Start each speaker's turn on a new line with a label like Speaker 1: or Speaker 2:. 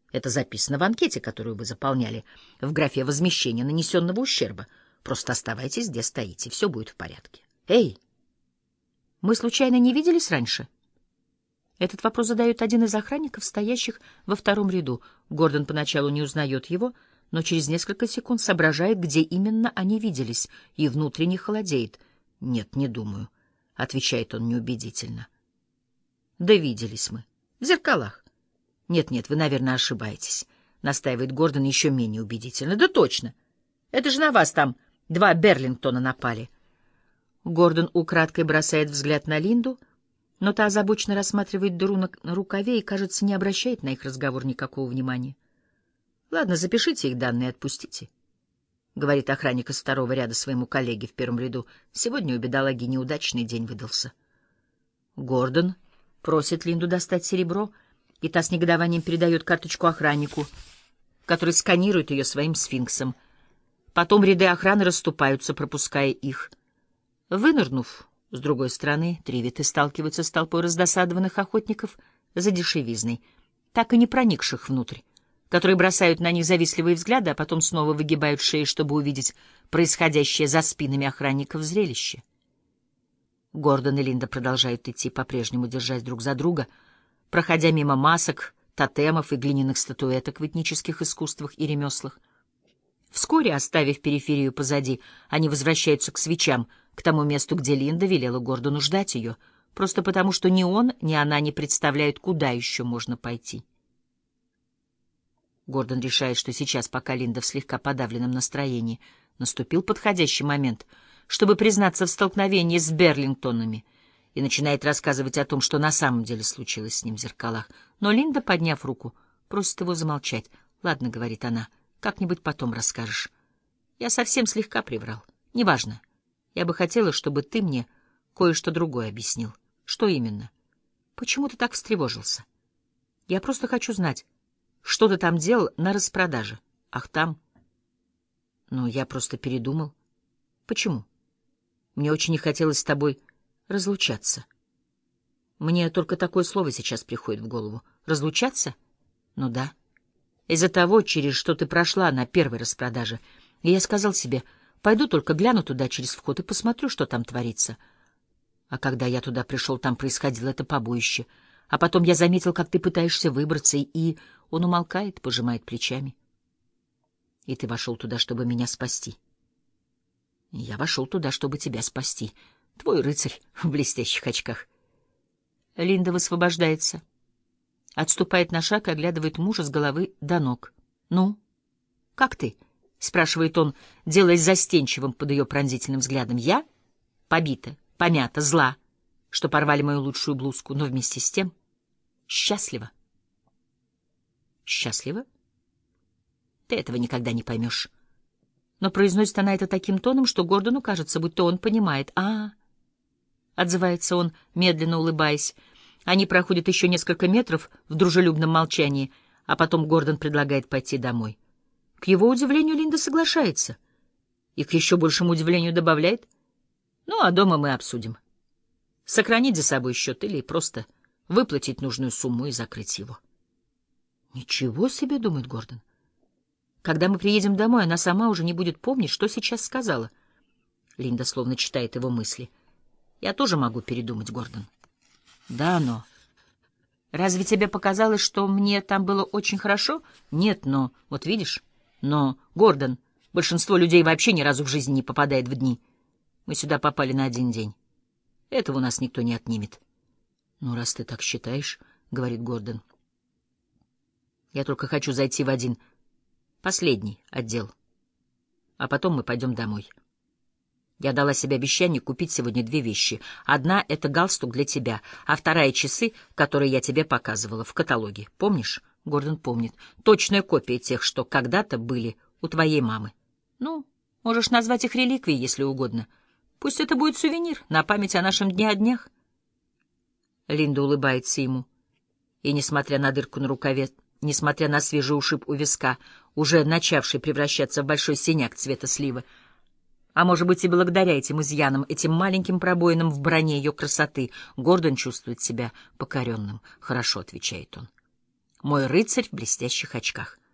Speaker 1: Это записано в анкете, которую вы заполняли в графе возмещения нанесенного ущерба. Просто оставайтесь, где стоите, все будет в порядке. Эй, мы случайно не виделись раньше? Этот вопрос задает один из охранников, стоящих во втором ряду. Гордон поначалу не узнает его, но через несколько секунд соображает, где именно они виделись, и внутренне холодеет. «Нет, не думаю», — отвечает он неубедительно. «Да виделись мы. В зеркалах». «Нет-нет, вы, наверное, ошибаетесь», — настаивает Гордон еще менее убедительно. «Да точно. Это же на вас там 2 Берлингтона напали». Гордон украдкой бросает взгляд на Линду, но та озабоченно рассматривает дыру на рукаве и, кажется, не обращает на их разговор никакого внимания. «Ладно, запишите их данные и отпустите», — говорит охранник из второго ряда своему коллеге в первом ряду. «Сегодня у бедолаги неудачный день выдался». Гордон просит Линду достать серебро, и та с негодованием передает карточку охраннику, который сканирует ее своим сфинксом. Потом ряды охраны расступаются, пропуская их. Вынырнув с другой стороны, Тривиты сталкиваются с толпой раздосадованных охотников за дешевизной, так и не проникших внутрь, которые бросают на них завистливые взгляды, а потом снова выгибают шеи, чтобы увидеть происходящее за спинами охранников зрелище. Гордон и Линда продолжают идти, по-прежнему держась друг за друга, проходя мимо масок, тотемов и глиняных статуэток в этнических искусствах и ремеслах. Вскоре, оставив периферию позади, они возвращаются к свечам, к тому месту, где Линда велела Гордону ждать ее, просто потому, что ни он, ни она не представляют, куда еще можно пойти. Гордон решает, что сейчас, пока Линда в слегка подавленном настроении, наступил подходящий момент, чтобы признаться в столкновении с Берлингтонами, и начинает рассказывать о том, что на самом деле случилось с ним в зеркалах. Но Линда, подняв руку, просит его замолчать. «Ладно», — говорит она, — «как-нибудь потом расскажешь. Я совсем слегка приврал. Неважно. Я бы хотела, чтобы ты мне кое-что другое объяснил». «Что именно? Почему ты так встревожился?» «Я просто хочу знать, что ты там делал на распродаже». «Ах, там?» «Ну, я просто передумал». «Почему?» «Мне очень не хотелось с тобой разлучаться». «Мне только такое слово сейчас приходит в голову. Разлучаться?» «Ну да. Из-за того, через что ты прошла на первой распродаже. И я сказал себе, пойду только гляну туда через вход и посмотрю, что там творится. А когда я туда пришел, там происходило это побоище. А потом я заметил, как ты пытаешься выбраться, и он умолкает, пожимает плечами. И ты вошел туда, чтобы меня спасти». «Я вошел туда, чтобы тебя спасти. Твой рыцарь в блестящих очках». Линда высвобождается, отступает на шаг и оглядывает мужа с головы до ног. «Ну, как ты?» — спрашивает он, делаясь застенчивым под ее пронзительным взглядом. «Я? Побита, помята, зла, что порвали мою лучшую блузку, но вместе с тем счастлива». «Счастлива? Ты этого никогда не поймешь». Но произносит она это таким тоном, что Гордону кажется, будто он понимает. Отзывается он, медленно улыбаясь. Они проходят еще несколько метров в дружелюбном молчании, а потом Гордон предлагает пойти домой. К его удивлению, Линда соглашается. И к еще большему удивлению добавляет: «Ну, а дома мы обсудим. Сохранить за собой счет или просто выплатить нужную сумму и закрыть его». «Ничего себе», — думает Гордон. «Когда мы приедем домой, она сама уже не будет помнить, что сейчас сказала». Линда словно читает его мысли. «Я тоже могу передумать, Гордон». «Да, но...» «Разве тебе показалось, что мне там было очень хорошо?» «Нет, но... Вот видишь? Но, Гордон, большинство людей вообще ни разу в жизни не попадает в дни. Мы сюда попали на 1 день. Этого у нас никто не отнимет». «Ну, раз ты так считаешь, — говорит Гордон, — я только хочу зайти в один... последний отдел. А потом мы пойдем домой. Я дала себе обещание купить сегодня 2 вещи. Одна — это галстук для тебя, а вторая — часы, которые я тебе показывала в каталоге. Помнишь?» Гордон помнит. «Точная копия тех, что когда-то были у твоей мамы. Ну, можешь назвать их реликвией, если угодно. Пусть это будет сувенир на память о нашем дне о днях». Линда улыбается ему. И, несмотря на дырку на рукаве, несмотря на свежий ушиб у виска, уже начавший превращаться в большой синяк цвета сливы, а может быть и благодаря этим изъянам, этим маленьким пробоинам в броне ее красоты, Гордон чувствует себя покоренным. «Хорошо», — отвечает он. мой рыцарь в блестящих очках.